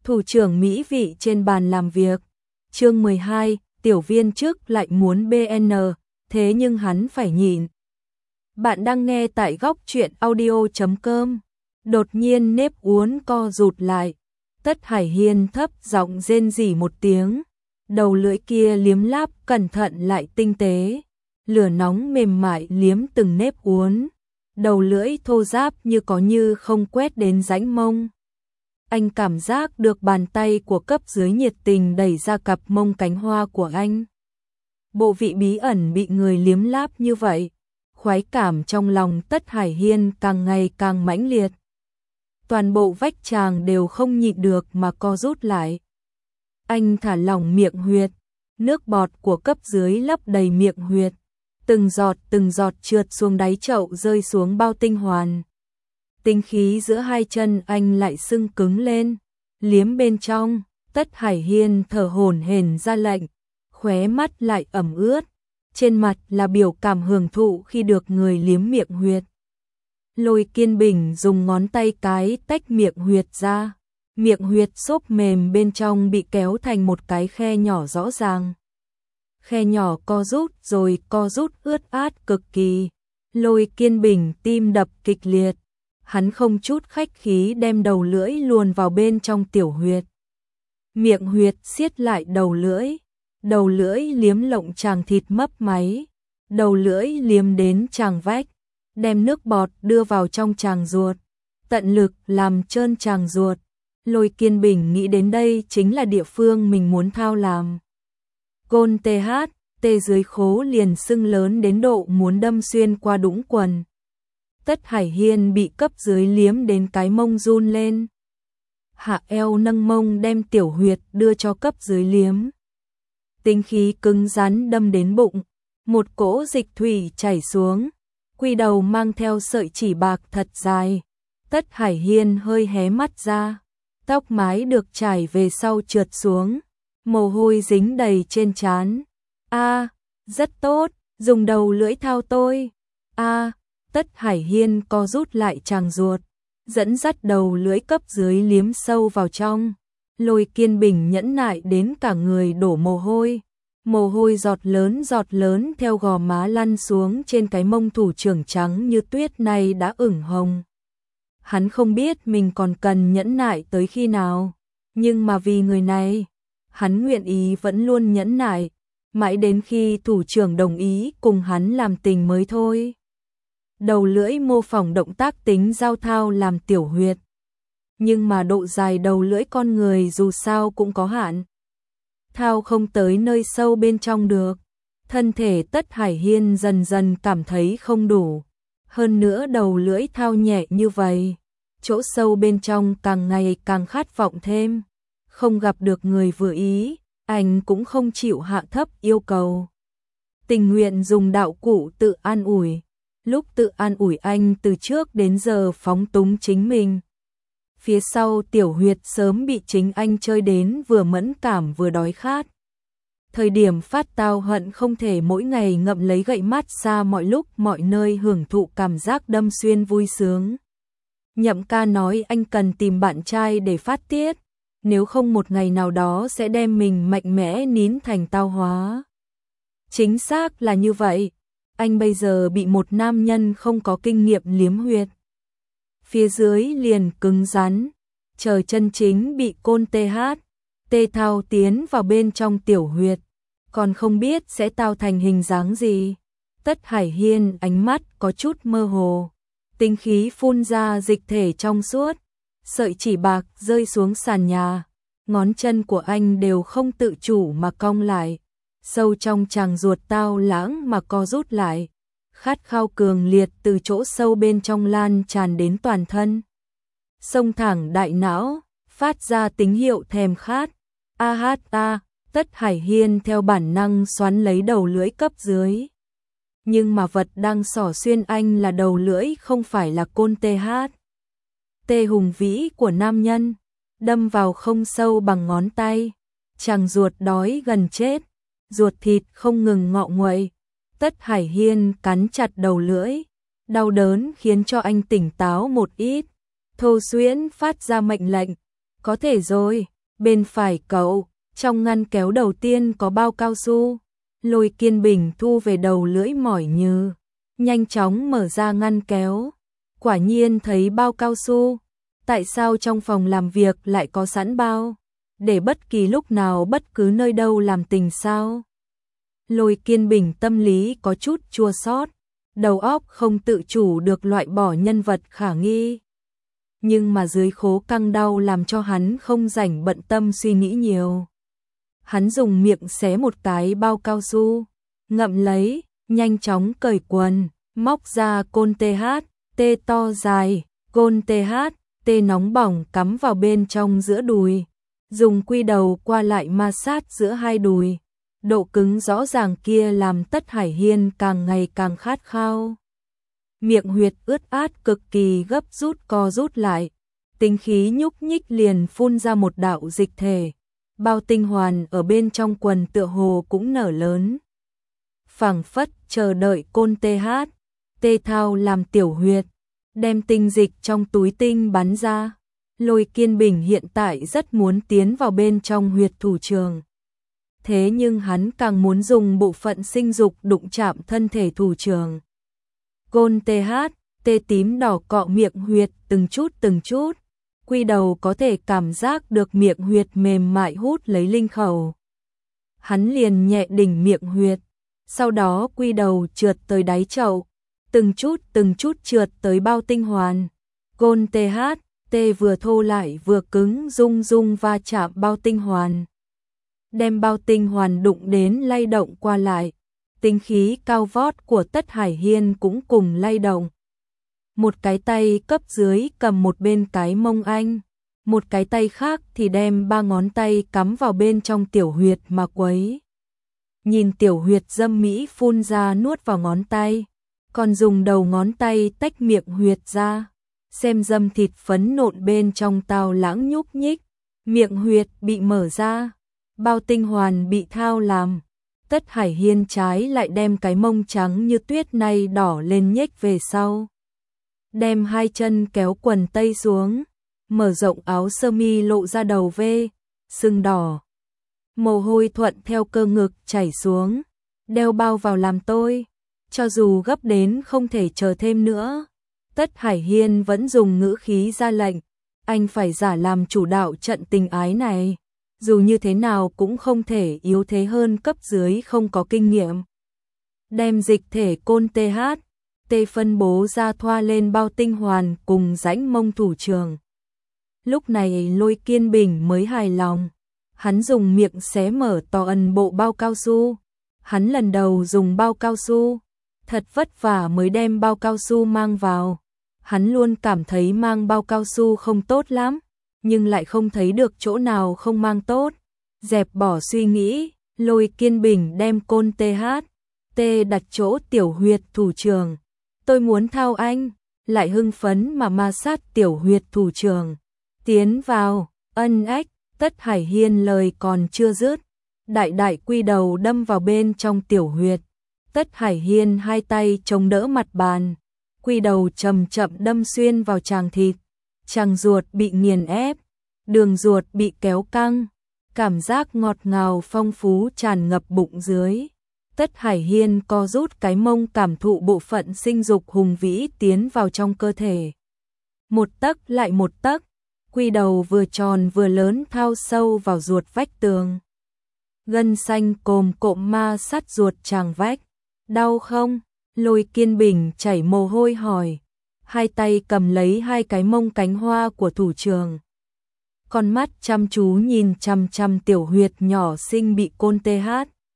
Thủ trưởng mỹ vị trên bàn làm việc. Chương 12, tiểu viên chức lại muốn BN, thế nhưng hắn phải nhịn. Bạn đang nghe tại góc truyện audio.com. Đột nhiên nếp uốn co rụt lại. Tất Hải Hiên thấp giọng rên rỉ một tiếng. Đầu lưỡi kia liếm láp cẩn thận lại tinh tế. Lửa nóng mềm mại liếm từng nếp uốn. Đầu lưỡi thô ráp như không quét đến rãnh mông. Anh cảm giác được bàn tay của cấp dưới nhiệt tình đẩy ra cặp mông cánh hoa của anh. Bộ vị bí ẩn bị người liếm láp như vậy. Khoái cảm trong lòng Tất Hải Hiên càng ngày càng mãnh liệt. Toàn bộ vách tràng đều không nhịn được mà co rút lại. Anh thả lỏng miệng huyệt. Nước bọt của cấp dưới lấp đầy miệng huyệt. Từng giọt trượt xuống đáy chậu rơi xuống bao tinh hoàn. Tinh khí giữa hai chân anh lại sưng cứng lên. Liếm bên trong, Tất Hải Hiên thở hổn hển ra lệnh. Khóe mắt lại ẩm ướt. Trên mặt là biểu cảm hưởng thụ khi được người liếm miệng huyệt. Lôi Kiên Bình dùng ngón tay cái tách miệng huyệt ra. Miệng huyệt xốp mềm bên trong bị kéo thành một cái khe nhỏ rõ ràng. Khe nhỏ co rút rồi co rút ướt át cực kỳ. Lôi Kiên Bình tim đập kịch liệt. Hắn không chút khách khí đem đầu lưỡi luồn vào bên trong tiểu huyệt. Miệng huyệt siết lại đầu lưỡi. Đầu lưỡi liếm lộng tràng thịt mấp máy. Đầu lưỡi liếm đến tràng vách. Đem nước bọt đưa vào trong tràng ruột. Tận lực làm trơn tràng ruột. Lôi Kiên Bình nghĩ đến đây chính là địa phương mình muốn thao làm. Gôn tê dưới khố liền sưng lớn đến độ muốn đâm xuyên qua đũng quần. Tất Hải Hiên bị cấp dưới liếm đến cái mông run lên. Hạ eo nâng mông đem tiểu huyệt đưa cho cấp dưới liếm. Tinh khí cứng rắn đâm đến bụng. Một cỗ dịch thủy chảy xuống. Quy đầu mang theo sợi chỉ bạc thật dài. Tất Hải Hiên hơi hé mắt ra. Tóc mái được trải về sau trượt xuống. Mồ hôi dính đầy trên trán. Rất tốt, dùng đầu lưỡi thao tôi. Tất Hải Hiên co rút lại tràng ruột. Dẫn dắt đầu lưỡi cấp dưới liếm sâu vào trong. Lôi Kiên Bình nhẫn nại đến cả người đổ mồ hôi. Mồ hôi giọt lớn theo gò má lăn xuống trên cái mông thủ trưởng trắng như tuyết này đã ửng hồng. Hắn không biết mình còn cần nhẫn nại tới khi nào. Nhưng mà vì người này, hắn nguyện ý vẫn luôn nhẫn nại. Mãi đến khi thủ trưởng đồng ý cùng hắn làm tình mới thôi. Đầu lưỡi mô phỏng động tác tính giao thao làm tiểu huyệt. Nhưng mà độ dài đầu lưỡi con người dù sao cũng có hạn. Thao không tới nơi sâu bên trong được. Thân thể Tất Hải Hiên dần dần cảm thấy không đủ. Hơn nữa đầu lưỡi thao nhẹ như vậy. Chỗ sâu bên trong càng ngày càng khát vọng thêm. Không gặp được người vừa ý, anh cũng không chịu hạ thấp yêu cầu. Tình nguyện dùng đạo cụ tự an ủi. Lúc tự an ủi anh từ trước đến giờ phóng túng chính mình. Phía sau tiểu huyệt sớm bị chính anh chơi đến vừa mẫn cảm vừa đói khát. Thời điểm phát tao hận không thể mỗi ngày ngậm lấy gậy mát xa mọi lúc mọi nơi hưởng thụ cảm giác đâm xuyên vui sướng. Nhậm ca nói anh cần tìm bạn trai để phát tiết. Nếu không một ngày nào đó sẽ đem mình mạnh mẽ nín thành tao hóa. Chính xác là như vậy. Anh bây giờ bị một nam nhân không có kinh nghiệm liếm huyệt. Phía dưới liền cứng rắn. Trời chân chính bị côn tê thao tiến vào bên trong tiểu huyệt. Còn không biết sẽ tạo thành hình dáng gì. Tất Hải Hiên ánh mắt có chút mơ hồ. Tinh khí phun ra dịch thể trong suốt. Sợi chỉ bạc rơi xuống sàn nhà. Ngón chân của anh đều không tự chủ mà cong lại. Sâu trong tràng ruột tao lãng mà co rút lại. Khát khao cường liệt từ chỗ sâu bên trong lan tràn đến toàn thân. Xông thẳng đại não, phát ra tín hiệu thèm khát. Tất Hải Hiên theo bản năng xoắn lấy đầu lưỡi cấp dưới. Nhưng mà vật đang xỏ xuyên anh là đầu lưỡi không phải là côn tê hùng vĩ của nam nhân. Đâm vào không sâu bằng ngón tay. Chàng ruột đói gần chết. Ruột thịt không ngừng ngọ nguậy. Tất Hải Hiên cắn chặt đầu lưỡi. Đau đớn khiến cho anh tỉnh táo một ít. Thô Xuyễn phát ra mệnh lệnh. Có thể rồi, Bên phải cậu, trong ngăn kéo đầu tiên có bao cao su. Lôi Kiên Bình thu về đầu lưỡi mỏi như, nhanh chóng mở ra ngăn kéo. Quả nhiên thấy bao cao su. Tại sao trong phòng làm việc lại có sẵn bao? Để bất kỳ lúc nào bất cứ nơi đâu làm tình sao? Lôi Kiên Bình tâm lý có chút chua xót, đầu óc không tự chủ được loại bỏ nhân vật khả nghi. Nhưng mà dưới khố căng đau làm cho hắn không rảnh bận tâm suy nghĩ nhiều. Hắn dùng miệng xé một cái bao cao su, ngậm lấy, nhanh chóng cởi quần, móc ra côn TH, tê to dài, côn TH, tê nóng bỏng cắm vào bên trong giữa đùi, dùng quy đầu qua lại ma sát giữa hai đùi. Độ cứng rõ ràng kia làm Tất Hải Hiên càng ngày càng khát khao. Miệng huyệt ướt át cực kỳ gấp rút co rút lại, tinh khí nhúc nhích liền phun ra một đạo dịch thể. Bao tinh hoàn ở bên trong quần tựa hồ cũng nở lớn. Phảng phất chờ đợi côn TH, tê thao làm tiểu huyệt, đem tinh dịch trong túi tinh bắn ra. Lôi Kiên Bình hiện tại rất muốn tiến vào bên trong huyệt thủ trường. Thế nhưng hắn càng muốn dùng bộ phận sinh dục đụng chạm thân thể thủ trường. Côn TH, tê tím đỏ cọ miệng huyệt từng chút, quy đầu có thể cảm giác được miệng huyệt mềm mại hút lấy linh khẩu. Hắn liền nhẹ đỉnh miệng huyệt, sau đó quy đầu trượt tới đáy chậu, từng chút trượt tới bao tinh hoàn. Côn TH, tê vừa thô lại vừa cứng rung rung va chạm bao tinh hoàn. Đem bao tinh hoàn đụng đến lay động qua lại, tinh khí cao vót của Tất Hải Hiên cũng cùng lay động. Một cái tay cấp dưới cầm một bên cái mông anh, một cái tay khác thì đem 3 ngón tay cắm vào bên trong tiểu huyệt mà quấy. Nhìn tiểu huyệt dâm mỹ phun ra nuốt vào ngón tay, còn dùng đầu ngón tay tách miệng huyệt ra, xem dâm thịt phấn nộn bên trong tao lãng nhúc nhích, miệng huyệt bị mở ra, bao tinh hoàn bị thao làm. Tất Hải Hiên trái lại đem cái mông trắng như tuyết này đỏ lên nhếch về sau. Đem 2 chân kéo quần tây xuống, mở rộng áo sơ mi lộ ra đầu vê, sưng đỏ. Mồ hôi thuận theo cơ ngực chảy xuống, đeo bao vào làm tôi. Cho dù gấp đến không thể chờ thêm nữa, Tất Hải Hiên vẫn dùng ngữ khí ra lệnh, anh phải giả làm chủ đạo trận tình ái này. Dù như thế nào cũng không thể yếu thế hơn cấp dưới không có kinh nghiệm. Đem dịch thể côn TH, tê phân bố ra thoa lên bao tinh hoàn cùng rãnh mông thủ trường. Lúc này Lôi Kiên Bình mới hài lòng. Hắn dùng miệng xé mở to ẩn bộ bao cao su. Hắn lần đầu dùng bao cao su, thật vất vả mới đem bao cao su mang vào. Hắn luôn cảm thấy mang bao cao su không tốt lắm, nhưng lại không thấy được chỗ nào không mang tốt. Dẹp bỏ suy nghĩ, Lôi Kiên Bình đem côn TH, tê đặt chỗ tiểu huyệt thủ trường. Tôi muốn thao anh, lại hưng phấn mà ma sát tiểu huyệt thủ trường. Tiến vào, ân ách, Tất Hải Hiên lời còn chưa dứt, đại quy đầu đâm vào bên trong tiểu huyệt. Tất Hải Hiên 2 tay chống đỡ mặt bàn, quy đầu chậm chậm đâm xuyên vào tràng thịt. Tràng ruột bị nghiền ép, đường ruột bị kéo căng, cảm giác ngọt ngào phong phú tràn ngập bụng dưới. Tất Hải Hiên co rút cái mông cảm thụ bộ phận sinh dục hùng vĩ tiến vào trong cơ thể. Một tấc lại một tấc, quy đầu vừa tròn vừa lớn thao sâu vào ruột vách tường. Gân xanh cồm cộm ma sát ruột tràng vách. Đau không? Lôi Kiên Bình chảy mồ hôi hỏi. 2 tay cầm lấy 2 cái mông cánh hoa của thủ trường. Con mắt chăm chú nhìn chằm chằm tiểu huyệt nhỏ xinh bị côn TH.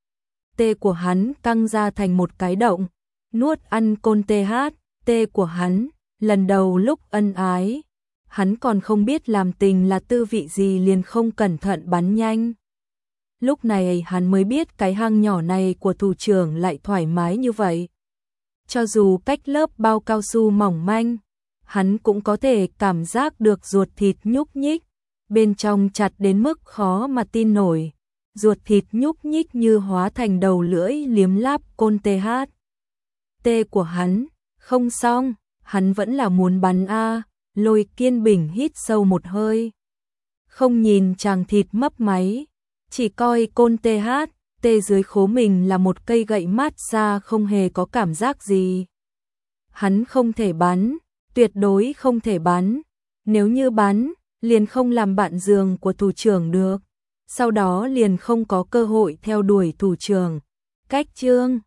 Tê của hắn căng ra thành một cái động, nuốt ăn côn TH, tê của hắn, lần đầu lúc ân ái. Hắn còn không biết làm tình là tư vị gì liền không cẩn thận bắn nhanh. Lúc này hắn mới biết cái hang nhỏ này của thủ trưởng lại thoải mái như vậy. Cho dù cách lớp bao cao su mỏng manh, hắn cũng có thể cảm giác được ruột thịt nhúc nhích, bên trong chặt đến mức khó mà tin nổi. Ruột thịt nhúc nhích như hóa thành đầu lưỡi liếm láp côn TH. Tê của hắn, không xong, hắn vẫn là muốn bắn a. Lôi Kiên Bình hít sâu một hơi. không nhìn chàng thịt mấp máy, chỉ coi côn tê dưới khố mình là một cây gậy mát xa không hề có cảm giác gì. Hắn không thể bắn, tuyệt đối không thể bắn, nếu như bắn, liền không làm bạn giường của thủ trưởng được, sau đó liền không có cơ hội theo đuổi thủ trưởng. Cách chương